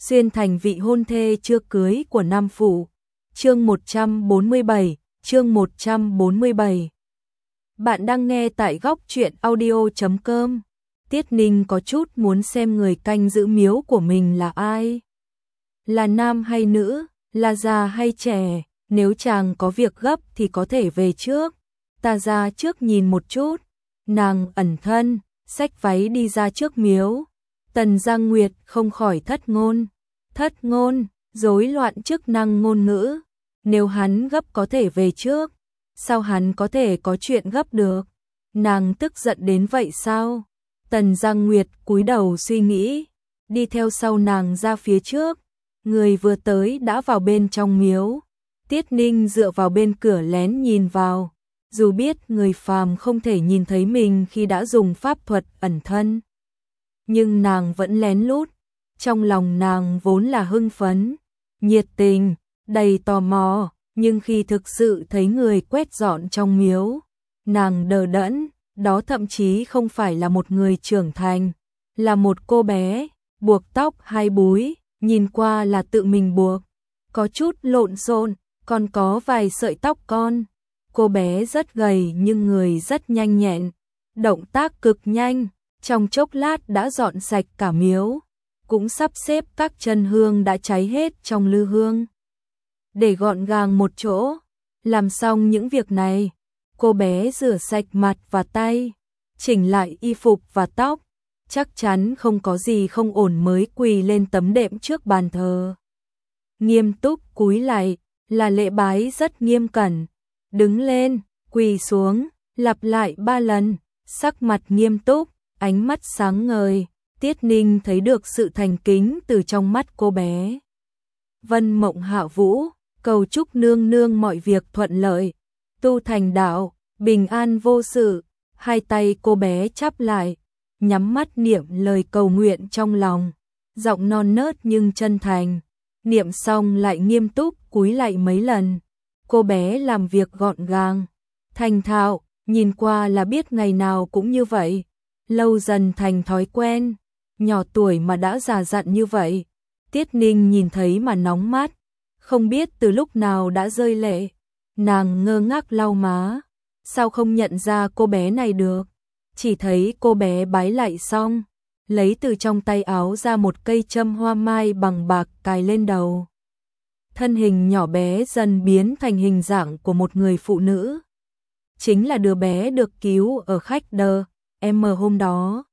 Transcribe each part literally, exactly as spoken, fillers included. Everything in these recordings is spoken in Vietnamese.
xuyên thành vị hôn thê chưa cưới của Nam Phụ. Chương một trăm bốn mươi bảy, chương một trăm bốn mươi bảy. Bạn đang nghe tại góc truyện audio chấm com. Tiết Ninh có chút muốn xem người canh giữ miếu của mình là ai. Là nam hay nữ, là già hay trẻ, nếu chàng có việc gấp thì có thể về trước. Ta ra trước nhìn một chút. Nàng ẩn thân, xách váy đi ra trước miếu. Tần Giang Nguyệt không khỏi thất ngôn. Thất ngôn, rối loạn chức năng ngôn ngữ. Nếu hắn gấp có thể về trước, sao hắn có thể có chuyện gấp được? Nàng tức giận đến vậy sao? Tần Giang Nguyệt cúi đầu suy nghĩ, đi theo sau nàng ra phía trước. Người vừa tới đã vào bên trong miếu. Tiết Ninh dựa vào bên cửa lén nhìn vào. Dù biết người phàm không thể nhìn thấy mình khi đã dùng pháp thuật ẩn thân, nhưng nàng vẫn lén lút. Trong lòng nàng vốn là hưng phấn, nhiệt tình, đầy tò mò, nhưng khi thực sự thấy người quét dọn trong miếu, nàng đờ đẫn. Đó thậm chí không phải là một người trưởng thành, là một cô bé, buộc tóc hai búi, nhìn qua là tự mình buộc, có chút lộn xộn, còn có vài sợi tóc con. Cô bé rất gầy nhưng người rất nhanh nhẹn, động tác cực nhanh, trong chốc lát đã dọn sạch cả miếu, cũng sắp xếp các chân hương đã cháy hết trong lư hương, để gọn gàng một chỗ. Làm xong những việc này, cô bé rửa sạch mặt và tay, chỉnh lại y phục và tóc, chắc chắn không có gì không ổn mới quỳ lên tấm đệm trước bàn thờ. Nghiêm túc cúi lại, là lễ bái rất nghiêm cẩn. Đứng lên, quỳ xuống, lặp lại ba lần, sắc mặt nghiêm túc, ánh mắt sáng ngời. Tiết Ninh thấy được sự thành kính từ trong mắt cô bé. Vân Mộng Hạ Vũ, cầu chúc nương nương mọi việc thuận lợi, tu thành đạo, bình an vô sự. Hai tay cô bé chắp lại, nhắm mắt niệm lời cầu nguyện trong lòng, giọng non nớt nhưng chân thành. Niệm xong lại nghiêm túc cúi lại mấy lần. Cô bé làm việc gọn gàng, thành thạo, nhìn qua là biết ngày nào cũng như vậy, lâu dần thành thói quen. Nhỏ tuổi mà đã già dặn như vậy, Tiết Ninh nhìn thấy mà nóng mắt, không biết từ lúc nào đã rơi lệ. Nàng ngơ ngác lau má, sao không nhận ra cô bé này được? Chỉ thấy cô bé bái lại xong, lấy từ trong tay áo ra một cây châm hoa mai bằng bạc cài lên đầu. Thân hình nhỏ bé dần biến thành hình dạng của một người phụ nữ. Chính là đứa bé được cứu ở khách đờ em hôm đó.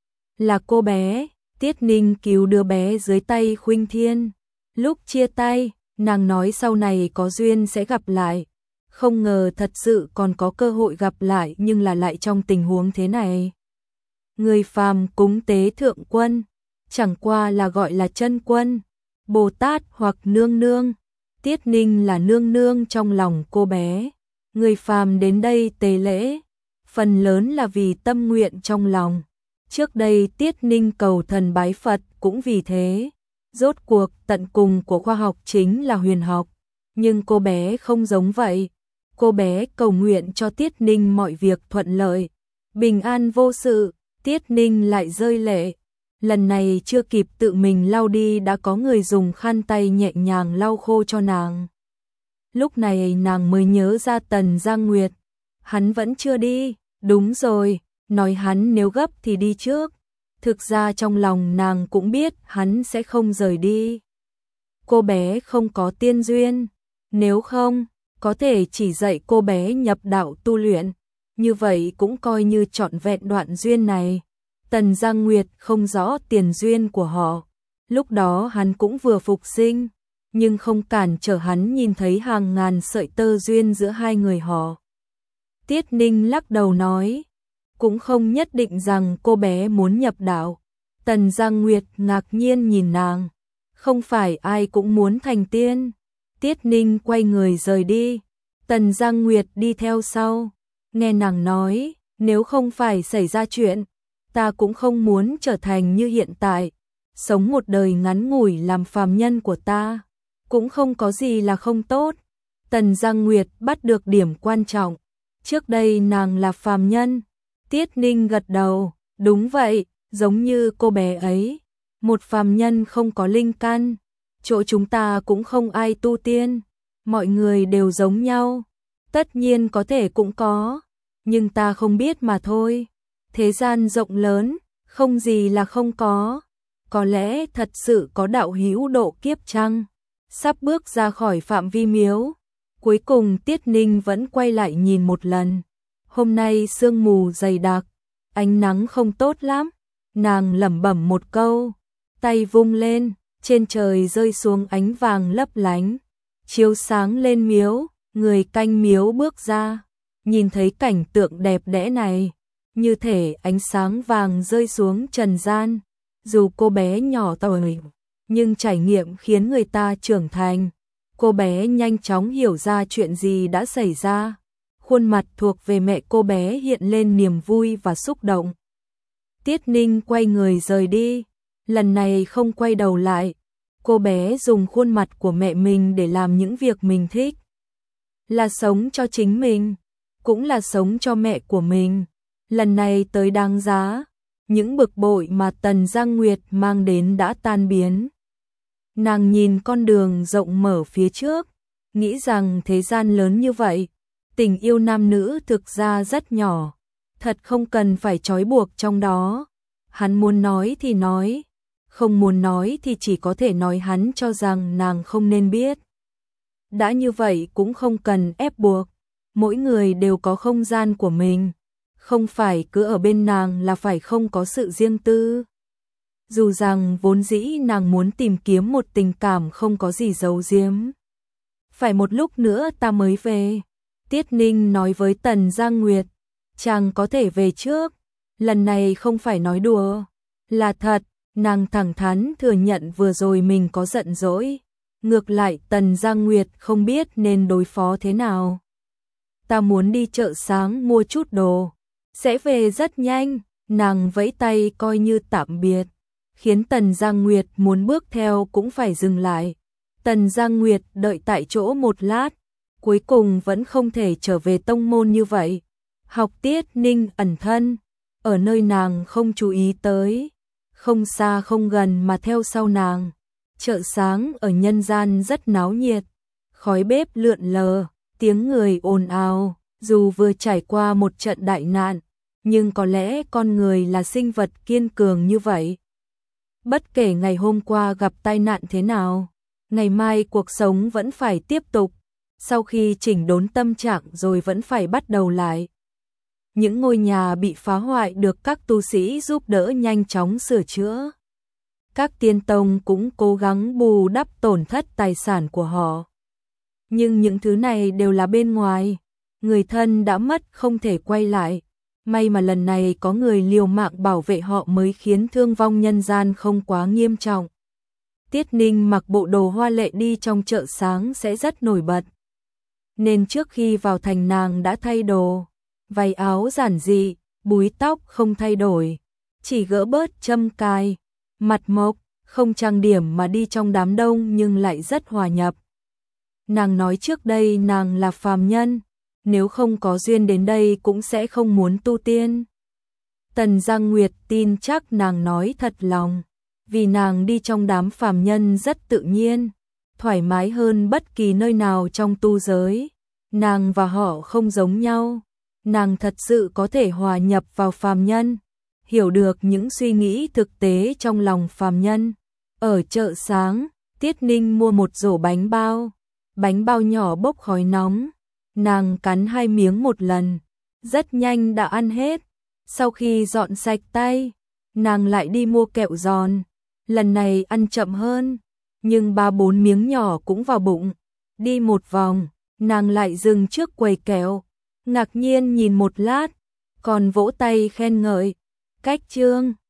Là cô bé, Tiết Ninh cứu đứa bé dưới tay Khuynh Thiên. Lúc chia tay, nàng nói sau này có duyên sẽ gặp lại. Không ngờ thật sự còn có cơ hội gặp lại, nhưng là lại trong tình huống thế này. Người phàm cúng tế thượng quân, chẳng qua là gọi là chân quân, Bồ Tát hoặc nương nương. Tiết Ninh là nương nương trong lòng cô bé. Người phàm đến đây tế lễ, phần lớn là vì tâm nguyện trong lòng. Trước đây Tiết Ninh cầu thần bái Phật cũng vì thế. Rốt cuộc tận cùng của khoa học chính là huyền học. Nhưng cô bé không giống vậy. Cô bé cầu nguyện cho Tiết Ninh mọi việc thuận lợi, bình an vô sự. Tiết Ninh lại rơi lệ. Lần này chưa kịp tự mình lau đi đã có người dùng khăn tay nhẹ nhàng lau khô cho nàng. Lúc này nàng mới nhớ ra Tần Giang Nguyệt. Hắn vẫn chưa đi. Đúng rồi, nói hắn nếu gấp thì đi trước. Thực ra trong lòng nàng cũng biết hắn sẽ không rời đi. Cô bé không có tiên duyên. Nếu không, có thể chỉ dạy cô bé nhập đạo tu luyện. Như vậy cũng coi như trọn vẹn đoạn duyên này. Tần Giang Nguyệt không rõ tiền duyên của họ. Lúc đó hắn cũng vừa phục sinh, nhưng không cản trở hắn nhìn thấy hàng ngàn sợi tơ duyên giữa hai người họ. Tiết Ninh lắc đầu nói, cũng không nhất định rằng cô bé muốn nhập đạo. Tần Giang Nguyệt ngạc nhiên nhìn nàng, không phải ai cũng muốn thành tiên. Tiết Ninh quay người rời đi, Tần Giang Nguyệt đi theo sau. Nghe nàng nói, nếu không phải xảy ra chuyện, ta cũng không muốn trở thành như hiện tại. Sống một đời ngắn ngủi làm phàm nhân của ta, cũng không có gì là không tốt. Tần Giang Nguyệt bắt được điểm quan trọng. Trước đây nàng là phàm nhân. Tiết Ninh gật đầu, đúng vậy, giống như cô bé ấy. Một phàm nhân không có linh căn, chỗ chúng ta cũng không ai tu tiên, mọi người đều giống nhau, tất nhiên có thể cũng có, nhưng ta không biết mà thôi. Thế gian rộng lớn, không gì là không có, có lẽ thật sự có đạo hữu độ kiếp chăng? Sắp bước ra khỏi phạm vi miếu, cuối cùng Tiết Ninh vẫn quay lại nhìn một lần. Hôm nay sương mù dày đặc, ánh nắng không tốt lắm, nàng lẩm bẩm một câu, tay vung lên, trên trời rơi xuống ánh vàng lấp lánh, chiếu sáng lên miếu, người canh miếu bước ra, nhìn thấy cảnh tượng đẹp đẽ này, như thể ánh sáng vàng rơi xuống trần gian, dù cô bé nhỏ tuổi, nhưng trải nghiệm khiến người ta trưởng thành. Cô bé nhanh chóng hiểu ra chuyện gì đã xảy ra, khuôn mặt thuộc về mẹ cô bé hiện lên niềm vui và xúc động. Tiết Ninh quay người rời đi, lần này không quay đầu lại, cô bé dùng khuôn mặt của mẹ mình để làm những việc mình thích. Là sống cho chính mình, cũng là sống cho mẹ của mình. Lần này tới đáng giá, những bực bội mà Tần Giang Nguyệt mang đến đã tan biến. Nàng nhìn con đường rộng mở phía trước, nghĩ rằng thế gian lớn như vậy, tình yêu nam nữ thực ra rất nhỏ, thật không cần phải trói buộc trong đó. Hắn muốn nói thì nói, không muốn nói thì chỉ có thể nói hắn cho rằng nàng không nên biết. Đã như vậy cũng không cần ép buộc, mỗi người đều có không gian của mình, không phải cứ ở bên nàng là phải không có sự riêng tư. Dù rằng vốn dĩ nàng muốn tìm kiếm một tình cảm không có gì giấu giếm. Phải một lúc nữa ta mới về. Tiết Ninh nói với Tần Giang Nguyệt, chàng có thể về trước, lần này không phải nói đùa, là thật. Nàng thẳng thắn thừa nhận vừa rồi mình có giận dỗi. Ngược lại Tần Giang Nguyệt không biết nên đối phó thế nào. Ta muốn đi chợ sáng mua chút đồ, sẽ về rất nhanh. Nàng vẫy tay coi như tạm biệt, khiến Tần Giang Nguyệt muốn bước theo cũng phải dừng lại. Tần Giang Nguyệt đợi tại chỗ một lát, cuối cùng vẫn không thể trở về tông môn như vậy. Học Tiết Ninh ẩn thân, ở nơi nàng không chú ý tới, không xa không gần mà theo sau nàng. Chợ sáng ở nhân gian rất náo nhiệt, khói bếp lượn lờ, tiếng người ồn ào, dù vừa trải qua một trận đại nạn, nhưng có lẽ con người là sinh vật kiên cường như vậy. Bất kể ngày hôm qua gặp tai nạn thế nào, ngày mai cuộc sống vẫn phải tiếp tục, sau khi chỉnh đốn tâm trạng rồi vẫn phải bắt đầu lại. Những ngôi nhà bị phá hoại được các tu sĩ giúp đỡ nhanh chóng sửa chữa. Các tiên tông cũng cố gắng bù đắp tổn thất tài sản của họ. Nhưng những thứ này đều là bên ngoài, người thân đã mất không thể quay lại. May mà lần này có người liều mạng bảo vệ họ mới khiến thương vong nhân gian không quá nghiêm trọng. Tiết Ninh mặc bộ đồ hoa lệ đi trong chợ sáng sẽ rất nổi bật. Nên trước khi vào thành nàng đã thay đồ, váy áo giản dị, búi tóc không thay đổi, chỉ gỡ bớt châm cài, mặt mộc, không trang điểm mà đi trong đám đông nhưng lại rất hòa nhập. Nàng nói trước đây nàng là phàm nhân, nếu không có duyên đến đây cũng sẽ không muốn tu tiên. Tần Giang Nguyệt tin chắc nàng nói thật lòng, vì nàng đi trong đám phàm nhân rất tự nhiên, thoải mái hơn bất kỳ nơi nào trong tu giới. Nàng và họ không giống nhau, nàng thật sự có thể hòa nhập vào phàm nhân, hiểu được những suy nghĩ thực tế trong lòng phàm nhân. Ở chợ sáng, Tiết Ninh mua một rổ bánh bao, bánh bao nhỏ bốc khói nóng. Nàng cắn hai miếng một lần, rất nhanh đã ăn hết. Sau khi dọn sạch tay, nàng lại đi mua kẹo giòn. Lần này ăn chậm hơn, nhưng ba bốn miếng nhỏ cũng vào bụng. Đi một vòng, nàng lại dừng trước quầy kẹo, ngạc nhiên nhìn một lát, còn vỗ tay khen ngợi. Cách trương,